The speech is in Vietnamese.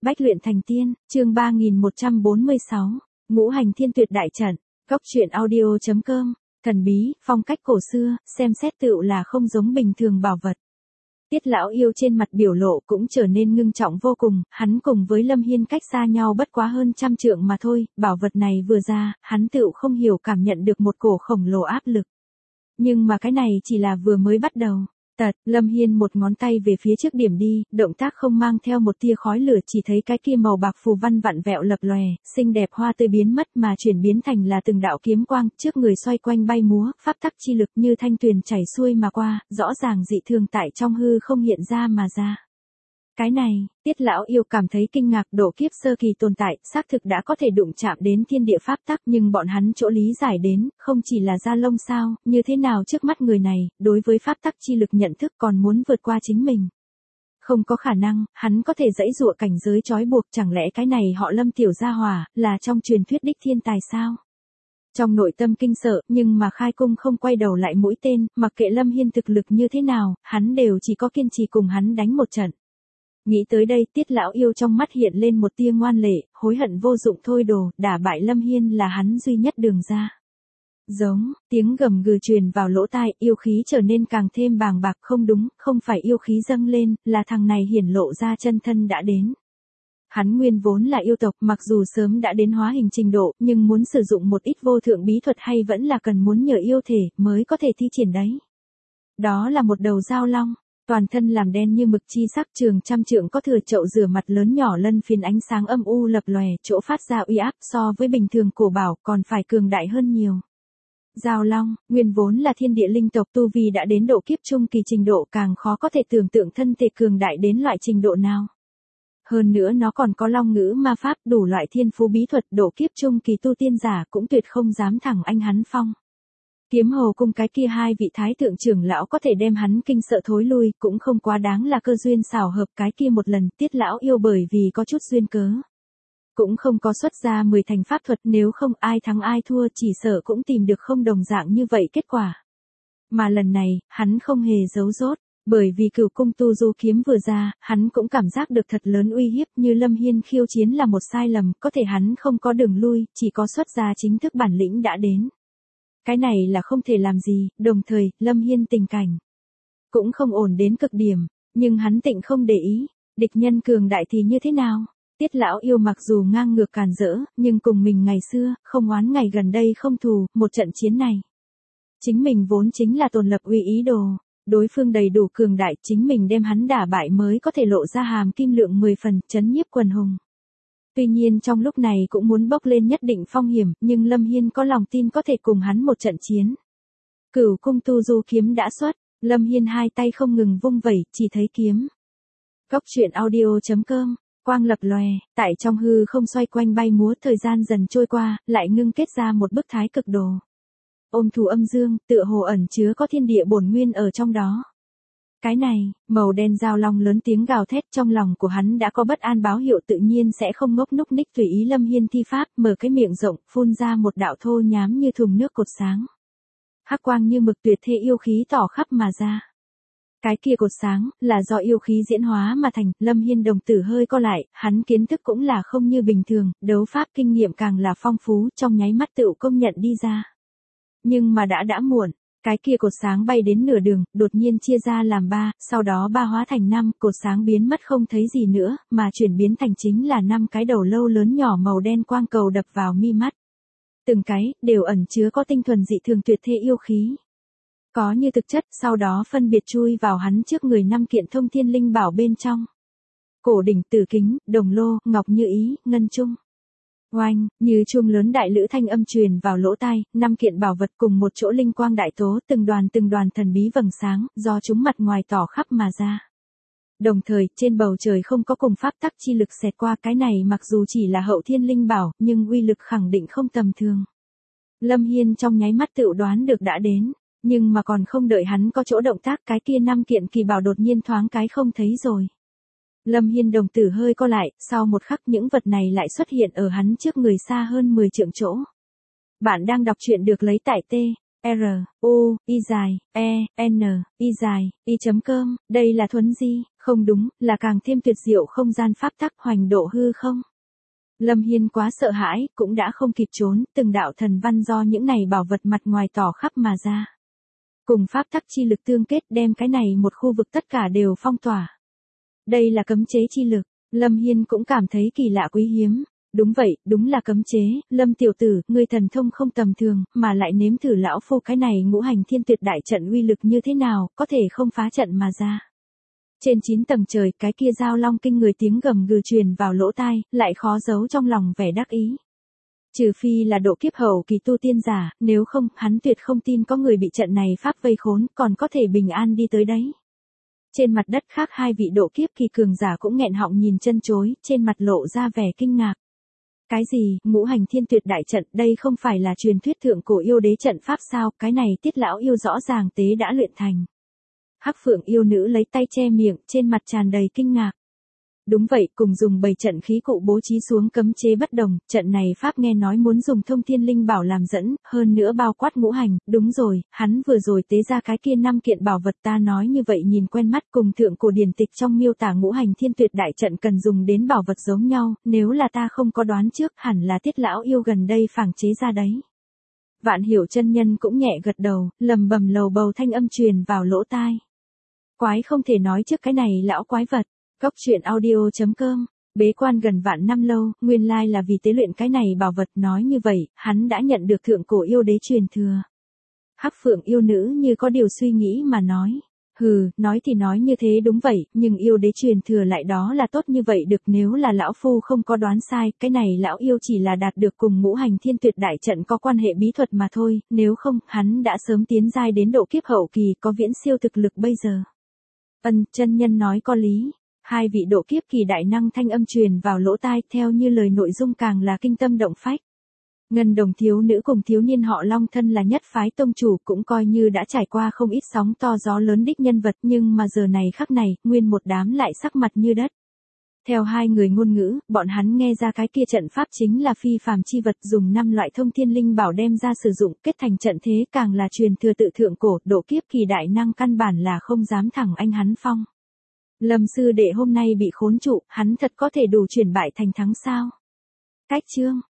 Bách luyện thành tiên, chương 3146, Ngũ hành thiên tuyệt đại trận, góc truyện audio.com, thần bí, phong cách cổ xưa, xem xét tựu là không giống bình thường bảo vật. Tiết lão yêu trên mặt biểu lộ cũng trở nên ngưng trọng vô cùng, hắn cùng với Lâm Hiên cách xa nhau bất quá hơn 100 trượng mà thôi, bảo vật này vừa ra, hắn tựu không hiểu cảm nhận được một cổ khổng lồ áp lực. Nhưng mà cái này chỉ là vừa mới bắt đầu. Lâm Hiên một ngón tay về phía trước điểm đi, động tác không mang theo một tia khói lửa, chỉ thấy cái kia màu bạc phù văn vặn vẹo lập lòe, xinh đẹp hoa tươi biến mất mà chuyển biến thành là từng đạo kiếm quang, trước người xoay quanh bay múa, pháp tắc chi lực như thanh tuyền chảy xuôi mà qua, rõ ràng dị thường tại trong hư không hiện ra mà ra. Cái này, Tiết lão yêu cảm thấy kinh ngạc, độ kiếp sơ kỳ tồn tại, xác thực đã có thể đụng chạm đến thiên địa pháp tắc, nhưng bọn hắn chỗ lý giải đến, không chỉ là da lông sao, như thế nào trước mắt người này, đối với pháp tắc chi lực nhận thức còn muốn vượt qua chính mình. Không có khả năng, hắn có thể giãy giụa cảnh giới trói buộc, chẳng lẽ cái này họ Lâm tiểu gia hỏa, là trong truyền thuyết đích thiên tài sao? Trong nội tâm kinh sợ, nhưng mà khai cung không quay đầu lại mũi tên, mặc kệ Lâm Hiên thực lực như thế nào, hắn đều chỉ có kiên trì cùng hắn đánh một trận. Nghĩ tới đây, Tiết lão yêu trong mắt hiện lên một tia ngoan lệ, hối hận vô dụng thôi đồ, đả bại Lâm Hiên là hắn duy nhất đường ra. Giống, tiếng gầm gừ truyền vào lỗ tai, yêu khí trở nên càng thêm bàng bạc, không đúng, không phải yêu khí dâng lên, là thằng này hiển lộ ra chân thân đã đến. Hắn nguyên vốn là yêu tộc, mặc dù sớm đã đến hóa hình trình độ, nhưng muốn sử dụng một ít vô thượng bí thuật hay vẫn là cần muốn nhờ yêu thể, mới có thể thi triển đấy. Đó là một đầu dao long. Toàn thân làm đen như mực chi sắc, trường 100 trượng, có thừa chậu rửa mặt lớn nhỏ lân phiến ánh sáng âm u lập lòe, chỗ phát ra uy áp so với bình thường cổ bảo còn phải cường đại hơn nhiều. Giao long, nguyên vốn là thiên địa linh tộc, tu vi đã đến độ kiếp trung kỳ trình độ, càng khó có thể tưởng tượng thân thể cường đại đến loại trình độ nào. Hơn nữa nó còn có long ngữ ma pháp, đủ loại thiên phú bí thuật, độ kiếp trung kỳ tu tiên giả cũng tuyệt không dám thẳng anh hắn phong. Kiếm Hồ cung cái kia hai vị thái thượng trưởng lão có thể đem hắn kinh sợ thối lui, cũng không quá đáng là cơ duyên xảo hợp, cái kia một lần Tiết lão yêu bởi vì có chút duyên cớ. Cũng không có xuất ra 10 thành pháp thuật, nếu không ai thắng ai thua chỉ sợ cũng tìm được không đồng dạng như vậy kết quả. Mà lần này, hắn không hề giấu dốt, bởi vì Cửu cung tu du kiếm vừa ra, hắn cũng cảm giác được thật lớn uy hiếp, như Lâm Hiên khiêu chiến là một sai lầm, có thể hắn không có đường lui, chỉ có xuất ra chính thức bản lĩnh đã đến. Cái này là không thể làm gì, đồng thời, Lâm Hiên tình cảnh cũng không ổn đến cực điểm, nhưng hắn tịnh không để ý, địch nhân cường đại thì như thế nào? Tiết lão yêu mặc dù ngang ngược càn rỡ, nhưng cùng mình ngày xưa, không oán ngày gần đây không thù, một trận chiến này. Chính mình vốn chính là tồn lập uy ý đồ, đối phương đầy đủ cường đại, chính mình đem hắn đả bại mới có thể lộ ra hàm kim lượng 10 phần, chấn nhiếp quần hùng. Tuy nhiên trong lúc này cũng muốn bốc lên nhất định phong hiểm, nhưng Lâm Hiên có lòng tin có thể cùng hắn một trận chiến. Cửu cung tu du kiếm đã xuất, Lâm Hiên hai tay không ngừng vung vẩy, chỉ thấy kiếm. Góc truyện audio.com, quang lập lòe, tại trong hư không xoay quanh bay múa, thời gian dần trôi qua, lại ngưng kết ra một bức thái cực đồ. Ôm thủ âm dương, tựa hồ ẩn chứa có thiên địa bổn nguyên ở trong đó. Cái này, màu đen giao long lớn tiếng gào thét, trong lòng của hắn đã có bất an báo hiệu, tự nhiên sẽ không ngốc núc ních tùy ý Lâm Hiên thi pháp, mở cái miệng rộng, phun ra một đạo thô nhám như thùng nước cột sáng. Hắc quang như mực tuyệt thế yêu khí tỏ khắp mà ra. Cái kia cột sáng, là do yêu khí diễn hóa mà thành, Lâm Hiên đồng tử hơi co lại, hắn kiến thức cũng là không như bình thường, đấu pháp kinh nghiệm càng là phong phú, trong nháy mắt tựu công nhận đi ra. Nhưng mà đã muộn. Cái kia cột sáng bay đến nửa đường, đột nhiên chia ra làm 3, sau đó 3 hóa thành 5, cột sáng biến mất không thấy gì nữa, mà chuyển biến thành chính là 5 cái đầu lâu lớn nhỏ màu đen quang cầu đập vào mi mắt. Từng cái, đều ẩn chứa có tinh thuần dị thường tuyệt thế yêu khí. Có như thực chất, sau đó phân biệt chui vào hắn trước người 5 kiện thông thiên linh bảo bên trong. Cổ đỉnh, tử kính, đồng lô, ngọc như ý, ngân trung. Oanh, như chuông lớn đại lữ thanh âm truyền vào lỗ tai, 5 kiện bảo vật cùng một chỗ linh quang đại tố, từng đoàn thần bí vầng sáng, do chúng mặt ngoài tỏ khắp mà ra. Đồng thời, trên bầu trời không có cùng pháp tắc chi lực xẹt qua, cái này mặc dù chỉ là hậu thiên linh bảo, nhưng uy lực khẳng định không tầm thường. Lâm Hiên trong nháy mắt tự đoán được đã đến, nhưng mà còn không đợi hắn có chỗ động tác, cái kia 5 kiện kỳ bảo đột nhiên thoáng cái không thấy rồi. Lâm Hiên đồng tử hơi co lại, sau một khắc những vật này lại xuất hiện ở hắn trước người xa hơn 10 trượng chỗ. Bạn đang đọc truyện được lấy tại R, U, Y dài, E, N, Y dài, Y chấm cơm, đây là thuấn di, không đúng, là càng thêm tuyệt diệu không gian pháp tắc hoành độ hư không. Lâm Hiên quá sợ hãi, cũng đã không kịp trốn, từng đạo thần văn do những này bảo vật mặt ngoài tỏ khắp mà ra. Cùng pháp tắc chi lực tương kết đem cái này một khu vực tất cả đều phong tỏa. Đây là cấm chế chi lực, Lâm Hiên cũng cảm thấy kỳ lạ quý hiếm. Đúng vậy, đúng là cấm chế, Lâm tiểu tử, ngươi thần thông không tầm thường, mà lại nếm thử lão phu cái này ngũ hành thiên tuyệt đại trận uy lực như thế nào, có thể không phá trận mà ra. Trên 9 tầng trời, cái kia giao long kinh người tiếng gầm gừ truyền vào lỗ tai, lại khó giấu trong lòng vẻ đắc ý. Trừ phi là độ kiếp hậu kỳ tu tiên giả, nếu không, hắn tuyệt không tin có người bị trận này pháp vây khốn, còn có thể bình an đi tới đấy. Trên mặt đất khác hai vị độ kiếp kỳ cường giả cũng nghẹn họng nhìn chân chối, trên mặt lộ ra vẻ kinh ngạc. Cái gì, ngũ hành thiên tuyệt đại trận, đây không phải là truyền thuyết thượng cổ yêu đế trận pháp sao, cái này Tiết lão yêu rõ ràng tế đã luyện thành. Hắc Phượng yêu nữ lấy tay che miệng, trên mặt tràn đầy kinh ngạc. Đúng vậy, cùng dùng 7 trận khí cụ bố trí xuống cấm chế bất đồng, trận này pháp nghe nói muốn dùng thông thiên linh bảo làm dẫn, hơn nữa bao quát ngũ hành, đúng rồi, hắn vừa rồi tế ra cái kia 5 kiện bảo vật ta nói như vậy nhìn quen mắt cùng thượng cổ điển tịch trong miêu tả ngũ hành thiên tuyệt đại trận cần dùng đến bảo vật giống nhau, nếu là ta không có đoán trước hẳn là Tiết lão yêu gần đây phảng chế ra đấy. Vạn Hiểu chân nhân cũng nhẹ gật đầu, lầm bầm lầu bầu thanh âm truyền vào lỗ tai. Quái không thể nói trước cái này lão quái vật. Góc truyện audio.com, bế quan gần vạn năm lâu, nguyên lai là vì tế luyện cái này bảo vật, nói như vậy, hắn đã nhận được thượng cổ yêu đế truyền thừa. Hắc Phượng yêu nữ như có điều suy nghĩ mà nói. Hừ, nói thì nói như thế đúng vậy, nhưng yêu đế truyền thừa lại đó là tốt như vậy được, nếu là lão phu không có đoán sai, cái này lão yêu chỉ là đạt được cùng ngũ hành thiên tuyệt đại trận có quan hệ bí thuật mà thôi, nếu không, hắn đã sớm tiến giai đến độ kiếp hậu kỳ có viễn siêu thực lực bây giờ. Chân nhân nói có lý. Hai vị độ kiếp kỳ đại năng thanh âm truyền vào lỗ tai, theo như lời nội dung càng là kinh tâm động phách. Ngân Đồng thiếu nữ cùng thiếu niên họ Long thân là nhất phái tông chủ, cũng coi như đã trải qua không ít sóng to gió lớn đích nhân vật, nhưng mà giờ này khắc này, nguyên một đám lại sắc mặt như đất. Theo hai người ngôn ngữ, bọn hắn nghe ra cái kia trận pháp chính là phi phàm chi vật, dùng 5 loại thông thiên linh bảo đem ra sử dụng, kết thành trận thế, càng là truyền thừa tự thượng cổ, độ kiếp kỳ đại năng căn bản là không dám thẳng anh hắn phong. Lâm sư đệ hôm nay bị khốn trụ, hắn thật có thể đủ chuyển bại thành thắng sao? Cách chương